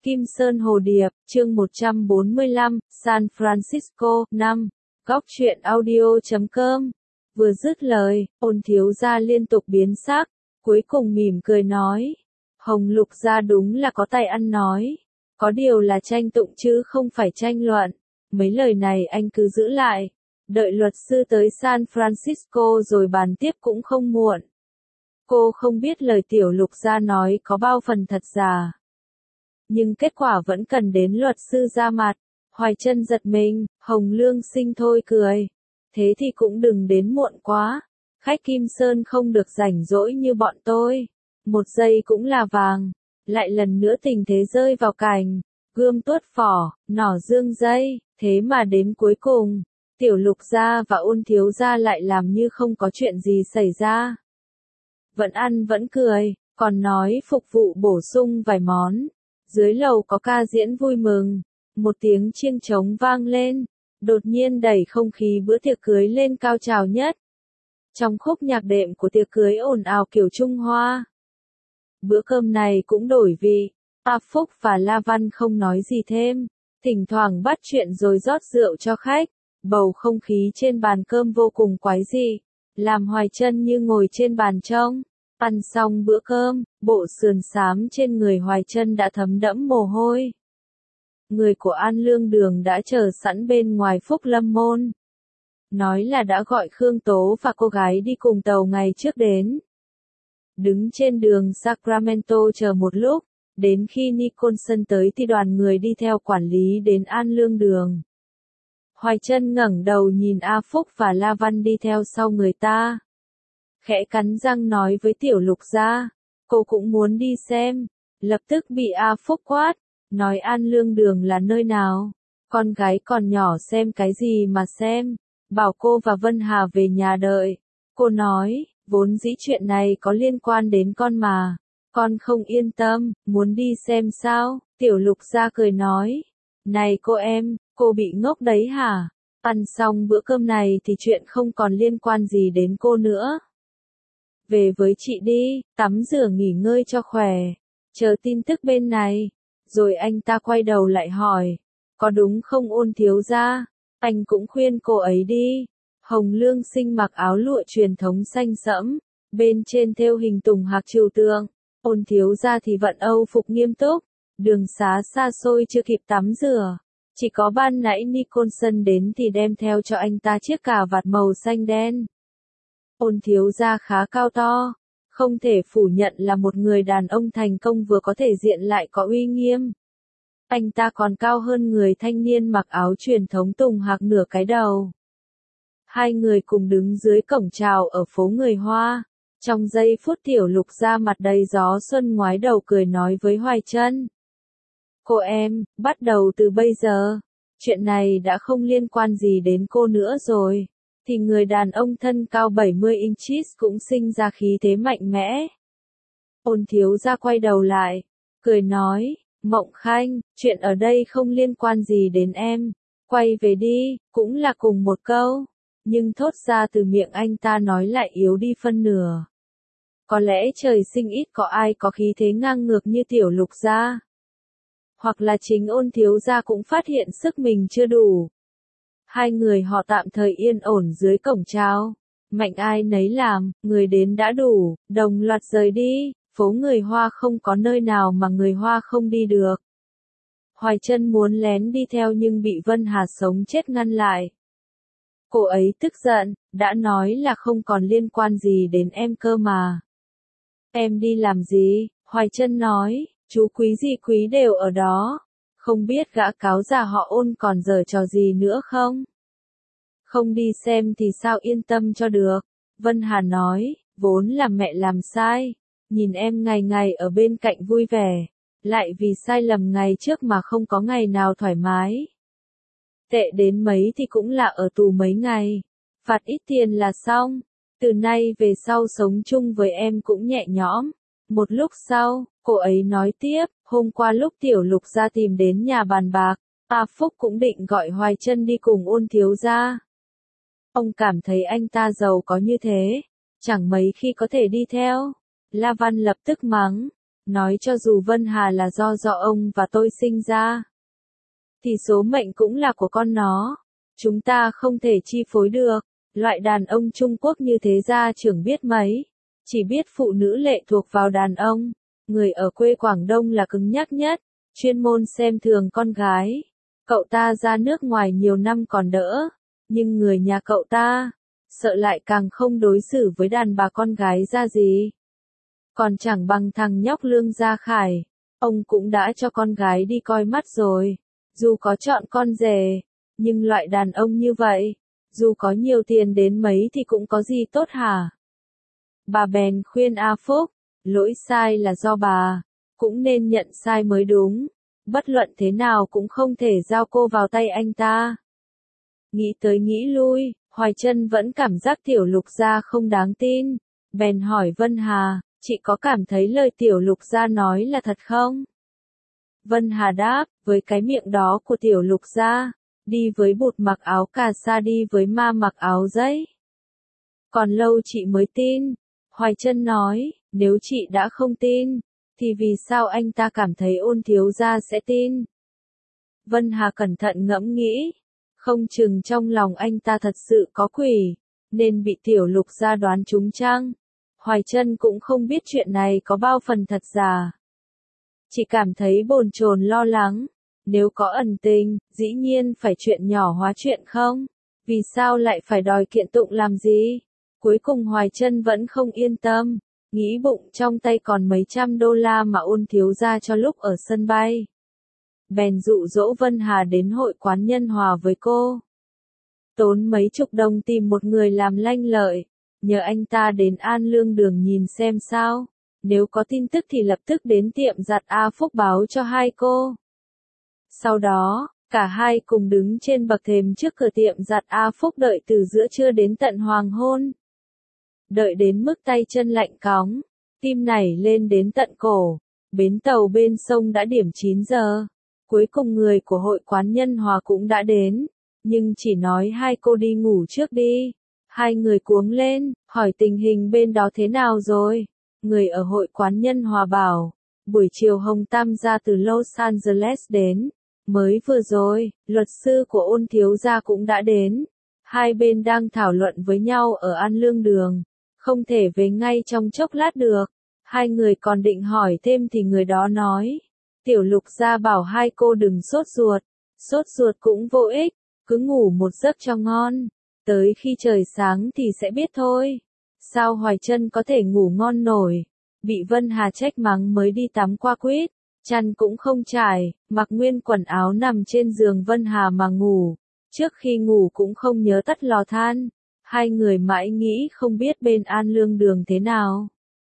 Kim Sơn Hồ Điệp, chương 145, San Francisco, 5. Góc truyện audio.com. Vừa dứt lời, Ôn thiếu gia liên tục biến sắc, cuối cùng mỉm cười nói. Hồng Lục gia đúng là có tài ăn nói. Có điều là tranh tụng chứ không phải tranh luận. Mấy lời này anh cứ giữ lại. Đợi luật sư tới San Francisco rồi bàn tiếp cũng không muộn. Cô không biết lời tiểu Lục gia nói có bao phần thật giả. Nhưng kết quả vẫn cần đến luật sư ra mặt. Hoài Trân giật mình, Hồng Lương Sinh thôi cười. Thế thì cũng đừng đến muộn quá. Khách Kim Sơn không được rảnh rỗi như bọn tôi. Một giây cũng là vàng. Lại lần nữa tình thế rơi vào cảnh. Gươm tuốt phỏ, nỏ dương dây. Thế mà đến cuối cùng, tiểu Lục gia và Ôn thiếu gia lại làm như không có chuyện gì xảy ra. Vẫn ăn vẫn cười, còn nói phục vụ bổ sung vài món. Dưới lầu có ca diễn vui mừng, một tiếng chiêng trống vang lên, đột nhiên đẩy không khí bữa tiệc cưới lên cao trào nhất. Trong khúc nhạc đệm của tiệc cưới ồn ào kiểu Trung Hoa. Bữa cơm này cũng đổi vị, A Phúc và La Văn không nói gì thêm, thỉnh thoảng bắt chuyện rồi rót rượu cho khách, bầu không khí trên bàn cơm vô cùng quái dị, làm Hoài Trân như ngồi trên bàn trông. Ăn xong bữa cơm, bộ sườn xám trên người Hoài Trân đã thấm đẫm mồ hôi. Người của An Lương Đường đã chờ sẵn bên ngoài Phúc Lâm Môn. Nói là đã gọi Khương Tố và cô gái đi cùng tàu ngày trước đến. Đứng trên đường Sacramento chờ một lúc, đến khi Nicholson tới thì đoàn người đi theo quản lý đến An Lương Đường. Hoài Trân ngẩng đầu nhìn A Phúc và La Văn đi theo sau người ta. Khẽ cắn răng nói với tiểu Lục gia, cô cũng muốn đi xem, lập tức bị A Phúc quát, nói An Lương Đường là nơi nào, con gái còn nhỏ xem cái gì mà xem, bảo cô và Vân Hà về nhà đợi. Cô nói, vốn dĩ chuyện này có liên quan đến con mà, con không yên tâm, muốn đi xem sao, tiểu Lục gia cười nói, này cô bị ngốc đấy hả, ăn xong bữa cơm này thì chuyện không còn liên quan gì đến cô nữa. Về với chị đi, tắm rửa nghỉ ngơi cho khỏe, chờ tin tức bên này. Rồi anh ta quay đầu lại hỏi, có đúng không Ôn thiếu gia, anh cũng khuyên cô ấy đi. Hồng Lương Sinh mặc áo lụa truyền thống xanh sẫm, bên trên thêu hình tùng hạc trừu tượng, Ôn thiếu gia thì vận âu phục nghiêm túc, đường xá xa xôi chưa kịp tắm rửa. Chỉ có ban nãy Nicholson đến thì đem theo cho anh ta chiếc cà vạt màu xanh đen. Ôn thiếu gia khá cao to, không thể phủ nhận là một người đàn ông thành công vừa có thể diện lại có uy nghiêm. Anh ta còn cao hơn người thanh niên mặc áo truyền thống tùng hạc nửa cái đầu. Hai người cùng đứng dưới cổng chào ở phố người Hoa. Trong giây phút tiểu Lục gia mặt đầy gió xuân ngoái đầu cười nói với Hoài Trân. Cô em, bắt đầu từ bây giờ, chuyện này đã không liên quan gì đến cô nữa rồi. Thì người đàn ông thân cao 70 inches cũng sinh ra khí thế mạnh mẽ. Ôn thiếu gia quay đầu lại, cười nói, Mộng Khanh, chuyện ở đây không liên quan gì đến em, quay về đi, cũng là cùng một câu, nhưng thốt ra từ miệng anh ta nói lại yếu đi phân nửa. Có lẽ trời sinh ít có ai có khí thế ngang ngược như tiểu Lục gia. Hoặc là chính Ôn thiếu gia cũng phát hiện sức mình chưa đủ. Hai người họ tạm thời yên ổn dưới cổng chào, mạnh ai nấy làm, người đến đã đủ, đồng loạt rời đi, phố người Hoa không có nơi nào mà người Hoa không đi được. Hoài Trân muốn lén đi theo nhưng bị Vân Hà sống chết ngăn lại. Cô ấy tức giận, đã nói là không còn liên quan gì đến em cơ mà. Em đi làm gì? Hoài Trân nói, chú Quý gì Quý đều ở đó. Không biết gã cáo già họ Ôn còn giở trò gì nữa không? Không đi xem thì sao yên tâm cho được. Vân Hà nói, vốn là mẹ làm sai. Nhìn em ngày ngày ở bên cạnh vui vẻ. Lại vì sai lầm ngày trước mà không có ngày nào thoải mái. Tệ đến mấy thì cũng là ở tù mấy ngày. Phạt ít tiền là xong. Từ nay về sau sống chung với em cũng nhẹ nhõm. Một lúc sau, cô ấy nói tiếp, hôm qua lúc tiểu Lục gia tìm đến nhà bàn bạc, A Phúc cũng định gọi Hoài Trân đi cùng Ôn thiếu gia. Ông cảm thấy anh ta giàu có như thế, chẳng mấy khi có thể đi theo. La Văn lập tức mắng, nói cho dù Vân Hà là do ông và tôi sinh ra, thì số mệnh cũng là của con nó. Chúng ta không thể chi phối được. Loại đàn ông Trung Quốc như thế gia trưởng biết mấy. Chỉ biết phụ nữ lệ thuộc vào đàn ông. Người ở quê Quảng Đông là cứng nhắc nhất, chuyên môn xem thường con gái. Cậu ta ra nước ngoài nhiều năm còn đỡ, nhưng người nhà cậu ta, sợ lại càng không đối xử với đàn bà con gái ra gì. Còn chẳng bằng thằng nhóc Lương Gia Khải, ông cũng đã cho con gái đi coi mắt rồi. Dù có chọn con rể, nhưng loại đàn ông như vậy, dù có nhiều tiền đến mấy thì cũng có gì tốt hả? Bà bèn khuyên A Phúc, lỗi sai là do bà, cũng nên nhận sai mới đúng. Bất luận thế nào cũng không thể giao cô vào tay anh ta. Nghĩ tới nghĩ lui, Hoài Trân vẫn cảm giác Tiểu Lục Gia không đáng tin. Bèn hỏi Vân Hà, chị có cảm thấy lời Tiểu Lục Gia nói là thật không? Vân Hà đáp, với cái miệng đó của Tiểu Lục Gia, đi với bụt mặc áo cà sa đi với ma mặc áo giấy. Còn lâu chị mới tin. Hoài Trân nói, nếu chị đã không tin, thì vì sao anh ta cảm thấy Ôn thiếu gia sẽ tin? Vân Hà cẩn thận ngẫm nghĩ, không chừng trong lòng anh ta thật sự có quỷ, nên bị Tiểu Lục Gia đoán trúng chăng? Hoài Trân cũng không biết chuyện này có bao phần thật giả. Chỉ cảm thấy bồn chồn lo lắng, nếu có ẩn tình, dĩ nhiên phải chuyện nhỏ hóa chuyện không? Vì sao lại phải đòi kiện tụng làm gì? Cuối cùng Hoài Trân vẫn không yên tâm, nghĩ bụng trong tay còn mấy trăm đô la mà Ôn thiếu gia cho lúc ở sân bay. Bèn dụ dỗ Vân Hà đến hội quán Nhân Hòa với cô. Tốn mấy chục đồng tìm một người làm lanh lợi, nhờ anh ta đến An Lương Đường nhìn xem sao. Nếu có tin tức thì lập tức đến tiệm giặt A Phúc báo cho hai cô. Sau đó, cả hai cùng đứng trên bậc thềm trước cửa tiệm giặt A Phúc đợi từ giữa trưa đến tận hoàng hôn. Đợi đến mức tay chân lạnh cóng, tim nảy lên đến tận cổ, bến tàu bên sông đã điểm 9 giờ. Cuối cùng người của hội quán Nhân Hòa cũng đã đến, nhưng chỉ nói hai cô đi ngủ trước đi. Hai người cuống lên, hỏi tình hình bên đó thế nào rồi. Người ở hội quán Nhân Hòa bảo, buổi chiều Hồng Tam gia từ Los Angeles đến. Mới vừa rồi, luật sư của Ôn thiếu gia cũng đã đến. Hai bên đang thảo luận với nhau ở An Lương Đường. Không thể về ngay trong chốc lát được. Hai người còn định hỏi thêm thì người đó nói. Tiểu Lục Gia bảo hai cô đừng sốt ruột. Sốt ruột cũng vô ích, cứ ngủ một giấc cho ngon. Tới khi trời sáng thì sẽ biết thôi. Sao Hoài Trân có thể ngủ ngon nổi? Bị Vân Hà trách mắng mới đi tắm qua quýt. Chăn cũng không trải, mặc nguyên quần áo nằm trên giường Vân Hà mà ngủ. Trước khi ngủ cũng không nhớ tắt lò than. Hai người mãi nghĩ không biết bên An Lương Đường thế nào.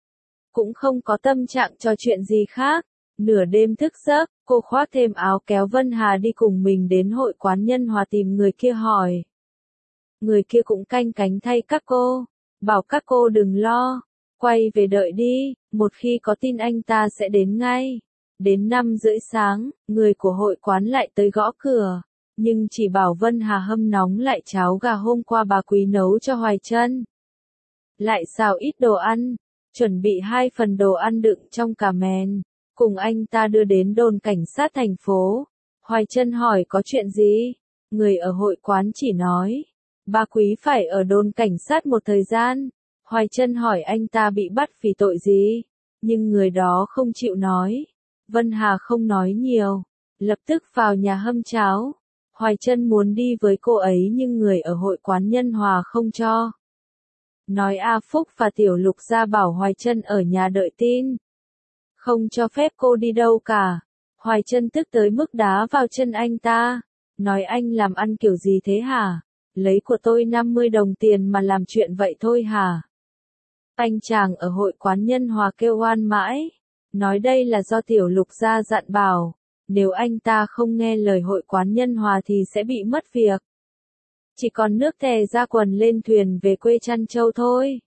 Cũng không có tâm trạng trò chuyện gì khác. Nửa đêm thức giấc, cô khoác thêm áo kéo Vân Hà đi cùng mình đến hội quán Nhân Hòa tìm người kia hỏi. Người kia cũng canh cánh thay các cô, bảo các cô đừng lo, quay về đợi đi, một khi có tin anh ta sẽ đến ngay. Đến 5:30 sáng, người của hội quán lại tới gõ cửa, nhưng chỉ bảo Vân Hà hâm nóng lại cháo gà hôm qua bà Quý nấu cho Hoài Trân. Lại xào ít đồ ăn, chuẩn bị 2 phần đồ ăn đựng trong cà mèn, cùng anh ta đưa đến đồn cảnh sát thành phố. Hoài Trân hỏi có chuyện gì? Người ở hội quán chỉ nói, bà Quý phải ở đồn cảnh sát một thời gian. Hoài Trân hỏi anh ta bị bắt vì tội gì, nhưng người đó không chịu nói. Vân Hà không nói nhiều, lập tức vào nhà hâm cháo. Hoài Trân muốn đi với cô ấy nhưng người ở hội quán Nhân Hòa không cho. Nói A Phúc và Tiểu Lục Gia bảo Hoài Trân ở nhà đợi tin. Không cho phép cô đi đâu cả. Hoài Trân tức tới mức đá vào chân anh ta. Nói anh làm ăn kiểu gì thế hả? Lấy của tôi 50 đồng tiền mà làm chuyện vậy thôi hả? Anh chàng ở hội quán Nhân Hòa kêu oan mãi. Nói đây là do Tiểu Lục Gia dặn bảo. Nếu anh ta không nghe lời hội quán Nhân Hòa thì sẽ bị mất việc. Chỉ còn nước tè ra quần lên thuyền về quê Trăn Châu thôi.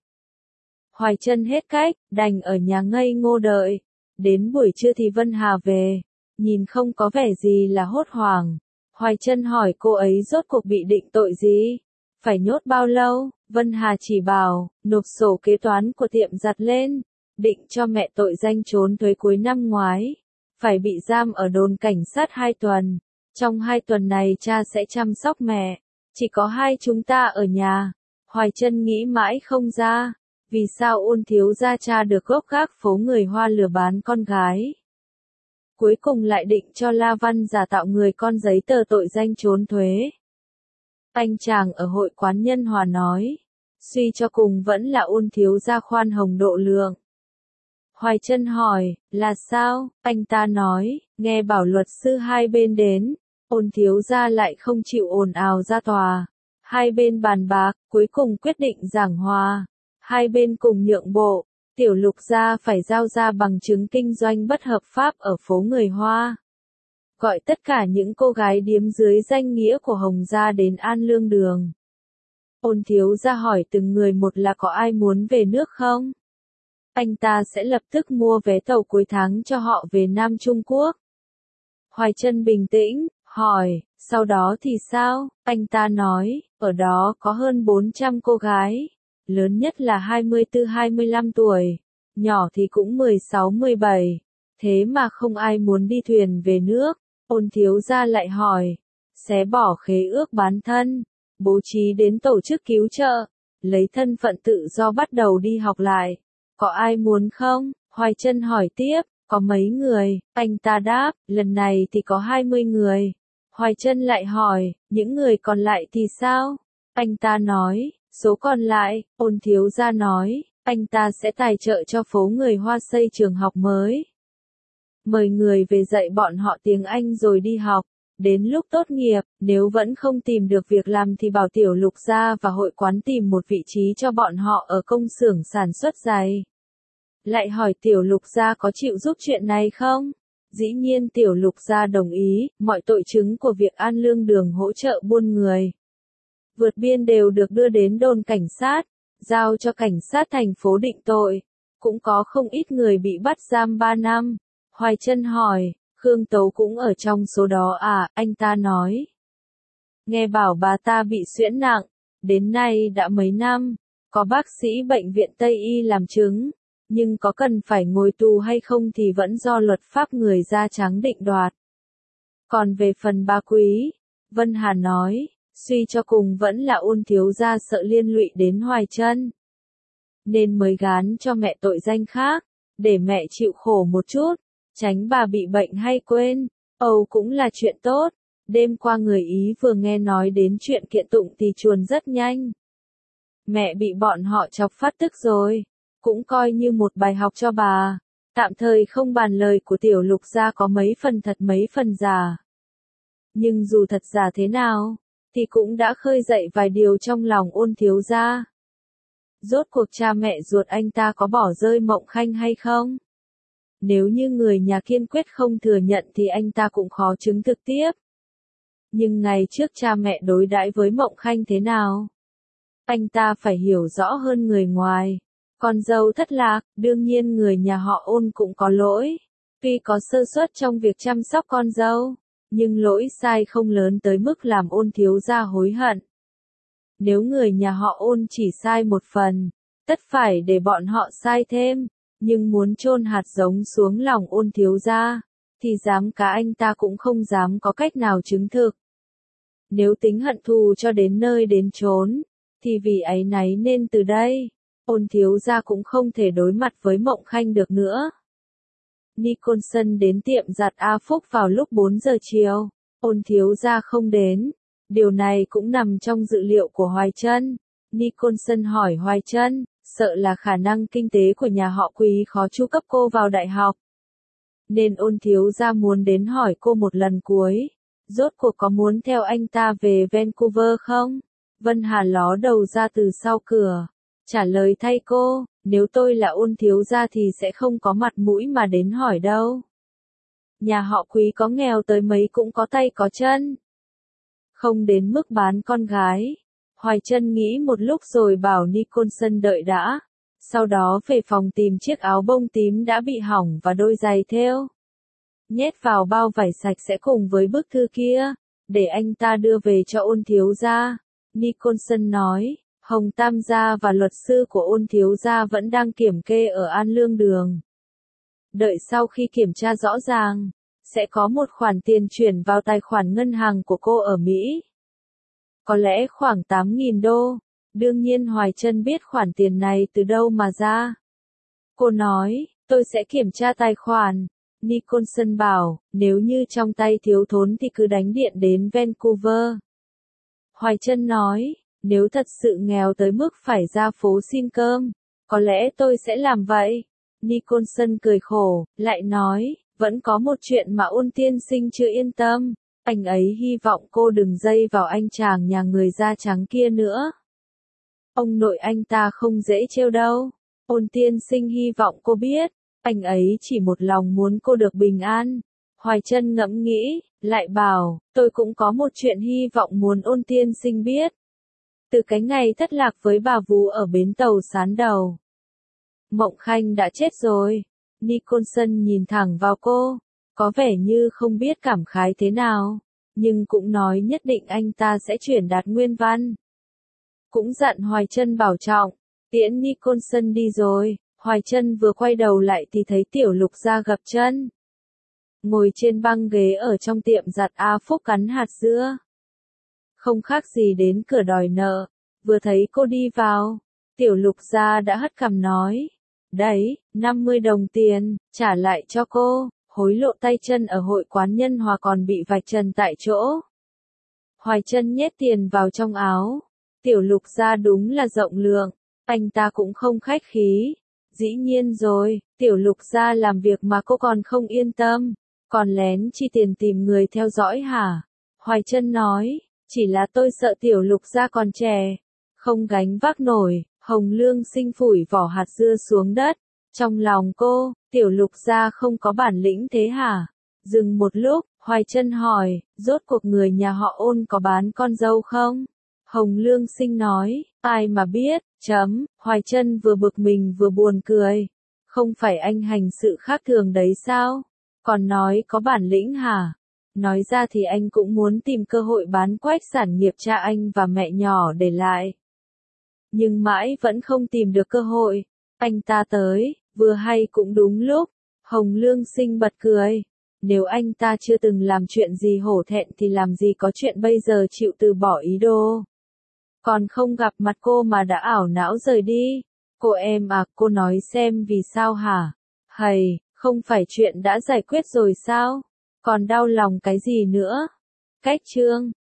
Hoài Trân hết cách, đành ở nhà ngây ngô đợi. Đến buổi trưa thì Vân Hà về, nhìn không có vẻ gì là hốt hoảng. Hoài Trân hỏi cô ấy rốt cuộc bị định tội gì? Phải nhốt bao lâu? Vân Hà chỉ bảo, nộp sổ kế toán của tiệm giặt lên. định cho mẹ tội danh trốn thuế cuối năm ngoái. Phải bị giam ở đồn cảnh sát 2 tuần. Trong 2 tuần này cha sẽ chăm sóc mẹ. Chỉ có hai chúng ta ở nhà. Hoài Trân nghĩ mãi không ra. Vì sao Ôn thiếu gia cha được gốc gác phố người Hoa lừa bán con gái. Cuối cùng lại định cho La Văn giả tạo người con giấy tờ tội danh trốn thuế. Anh chàng ở hội quán Nhân Hòa nói. Suy cho cùng vẫn là Ôn thiếu gia khoan hồng độ lượng. Hoài Trân hỏi, là sao? Anh ta nói, nghe bảo luật sư hai bên đến. Ôn thiếu gia lại không chịu ồn ào ra tòa. Hai bên bàn bạc, cuối cùng quyết định giảng hòa. Hai bên cùng nhượng bộ. Tiểu Lục gia phải giao ra bằng chứng kinh doanh bất hợp pháp ở phố người Hoa. Gọi tất cả những cô gái điếm dưới danh nghĩa của Hồng gia đến An Lương Đường. Ôn thiếu gia hỏi từng người một là có ai muốn về nước không? Anh ta sẽ lập tức mua vé tàu cuối tháng cho họ về Nam Trung Quốc. Hoài Trân bình tĩnh, hỏi, sau đó thì sao? Anh ta nói, ở đó có hơn 400 cô gái. Lớn nhất là 24-25 tuổi. Nhỏ thì cũng 16-17. Thế mà không ai muốn đi thuyền về nước. Ôn thiếu gia lại hỏi. Xé bỏ khế ước bán thân. Bố trí đến tổ chức cứu trợ. Lấy thân phận tự do bắt đầu đi học lại. Có ai muốn không? Hoài Trân hỏi tiếp. Có mấy người? Anh ta đáp. Lần này thì có 20 người. Hoài Trân lại hỏi. Những người còn lại thì sao? Anh ta nói. Số còn lại, Ôn thiếu gia nói, anh ta sẽ tài trợ cho phố người Hoa xây trường học mới. Mời người về dạy bọn họ tiếng Anh rồi đi học. Đến lúc tốt nghiệp, nếu vẫn không tìm được việc làm thì bảo Tiểu Lục gia và hội quán tìm một vị trí cho bọn họ ở công xưởng sản xuất giày. Lại hỏi Tiểu Lục gia có chịu giúp chuyện này không? Dĩ nhiên Tiểu Lục gia đồng ý, mọi tội chứng của việc An Lương Đường hỗ trợ buôn người. Vượt biên đều được đưa đến đồn cảnh sát, giao cho cảnh sát thành phố định tội. Cũng có không ít người bị bắt giam 3 năm. Hoài Trân hỏi, Khương Tấu cũng ở trong số đó à? Anh ta nói. Nghe bảo bà ta bị suyễn nặng, đến nay đã mấy năm. Có bác sĩ bệnh viện Tây Y làm chứng, nhưng có cần phải ngồi tù hay không thì vẫn do luật pháp người da trắng định đoạt. Còn về phần bà Quý, Vân Hà nói. Suy cho cùng vẫn là Ôn thiếu gia sợ liên lụy đến Hoài Trân. Nên mới gán cho mẹ tội danh khác, để mẹ chịu khổ một chút, tránh bà bị bệnh hay quên. Âu cũng là chuyện tốt. Đêm qua người Ý vừa nghe nói đến chuyện kiện tụng thì chuồn rất nhanh. Mẹ bị bọn họ chọc phát tức rồi. Cũng coi như một bài học cho bà. Tạm thời không bàn lời của Tiểu Lục gia có mấy phần thật mấy phần giả. Nhưng dù thật giả thế nào, thì cũng đã khơi dậy vài điều trong lòng Ôn thiếu gia. Rốt cuộc cha mẹ ruột anh ta có bỏ rơi Mộng Khanh hay không? Nếu như người nhà kiên quyết không thừa nhận thì anh ta cũng khó chứng thực tiếp. Nhưng ngày trước cha mẹ đối đãi với Mộng Khanh thế nào? Anh ta phải hiểu rõ hơn người ngoài. Con dâu thất lạc, đương nhiên người nhà họ Ôn cũng có lỗi. Tuy có sơ suất trong việc chăm sóc con dâu, nhưng lỗi sai không lớn tới mức làm Ôn thiếu gia hối hận. Nếu người nhà họ Ôn chỉ sai một phần, tất phải để bọn họ sai thêm, nhưng muốn chôn hạt giống xuống lòng Ôn thiếu gia, thì dám cá anh ta cũng không dám có cách nào chứng thực. Nếu tính hận thù cho đến nơi đến chốn, thì vì áy náy nên từ đây, Ôn thiếu gia cũng không thể đối mặt với Mộng Khanh được nữa. Nicholson đến tiệm giặt A Phúc vào lúc 4 giờ chiều. Ôn thiếu gia không đến. Điều này cũng nằm trong dự liệu của Hoài Trân. Nicholson hỏi Hoài Trân, sợ là khả năng kinh tế của nhà họ Quý khó chu cấp cô vào đại học. Nên Ôn thiếu gia muốn đến hỏi cô một lần cuối. Rốt cuộc có muốn theo anh ta về Vancouver không? Vân Hà ló đầu ra từ sau cửa. Trả lời thay cô, nếu tôi là Ôn thiếu gia thì sẽ không có mặt mũi mà đến hỏi đâu. Nhà họ Quý có nghèo tới mấy cũng có tay có chân. Không đến mức bán con gái. Hoài Trân nghĩ một lúc rồi bảo Nicholson đợi đã. Sau đó về phòng tìm chiếc áo bông tím đã bị hỏng và đôi giày thêu. Nhét vào bao vải sạch sẽ cùng với bức thư kia, để anh ta đưa về cho Ôn thiếu gia. Nicholson nói, Hồng Tam gia và luật sư của Ôn thiếu gia vẫn đang kiểm kê ở An Lương Đường. Đợi sau khi kiểm tra rõ ràng, sẽ có một khoản tiền chuyển vào tài khoản ngân hàng của cô ở Mỹ. Có lẽ khoảng 8.000 đô. Đương nhiên Hoài Trân biết khoản tiền này từ đâu mà ra. Cô nói, tôi sẽ kiểm tra tài khoản. Nicholson bảo, nếu như trong tay thiếu thốn thì cứ đánh điện đến Vancouver. Hoài Trân nói, nếu thật sự nghèo tới mức phải ra phố xin cơm, có lẽ tôi sẽ làm vậy. Nicholson cười khổ, lại nói, vẫn có một chuyện mà Ôn tiên sinh chưa yên tâm. Anh ấy hy vọng cô đừng dây vào anh chàng nhà người da trắng kia nữa. Ông nội anh ta không dễ trêu đâu. Ôn tiên sinh hy vọng cô biết, anh ấy chỉ một lòng muốn cô được bình an. Hoài Trân ngẫm nghĩ, lại bảo, tôi cũng có một chuyện hy vọng muốn Ôn tiên sinh biết. Từ cái ngày thất lạc với bà Vú ở bến tàu Sán Đầu, Mộng Khanh đã chết rồi. Nicholson nhìn thẳng vào cô, có vẻ như không biết cảm khái thế nào, nhưng cũng nói nhất định anh ta sẽ chuyển đạt nguyên văn. Cũng dặn Hoài Trân bảo trọng, tiễn Nicholson đi rồi. Hoài Trân vừa quay đầu lại thì thấy Tiểu Lục Gia gập chân, ngồi trên băng ghế ở trong tiệm giặt A Phúc cắn hạt dưa. Không khác gì đến cửa đòi nợ. Vừa thấy cô đi vào, Tiểu Lục Gia đã hất cằm nói, đấy, 50 đồng tiền, trả lại cho cô. Hối lộ tay chân ở hội quán Nhân Hòa còn bị vạch trần tại chỗ. Hoài Trân nhét tiền vào trong áo. Tiểu Lục Gia đúng là rộng lượng, anh ta cũng không khách khí. Dĩ nhiên rồi, Tiểu Lục Gia làm việc mà cô còn không yên tâm, còn lén chi tiền tìm người theo dõi hả? Hoài Trân nói, chỉ là tôi sợ Tiểu Lục Gia còn trẻ, không gánh vác nổi. Hồng Lương Sinh phủi vỏ hạt dưa xuống đất. Trong lòng cô, Tiểu Lục Gia không có bản lĩnh thế hả? Dừng một lúc, Hoài Trân hỏi, rốt cuộc người nhà họ Ôn có bán con dâu không? Hồng Lương Sinh nói, ai mà biết, Hoài Trân vừa bực mình vừa buồn cười. Không phải anh hành sự khác thường đấy sao? Còn nói có bản lĩnh hả? Nói ra thì anh cũng muốn tìm cơ hội bán quách sản nghiệp cha anh và mẹ nhỏ để lại. Nhưng mãi vẫn không tìm được cơ hội. Anh ta tới, vừa hay cũng đúng lúc. Hồng Lương Sinh bật cười. Nếu anh ta chưa từng làm chuyện gì hổ thẹn thì làm gì có chuyện bây giờ chịu từ bỏ ý đồ. Còn không gặp mặt cô mà đã ảo não rời đi. Cô em à, cô nói xem vì sao hả? Hầy, không phải chuyện đã giải quyết rồi sao? Còn đau lòng cái gì nữa? Cách chương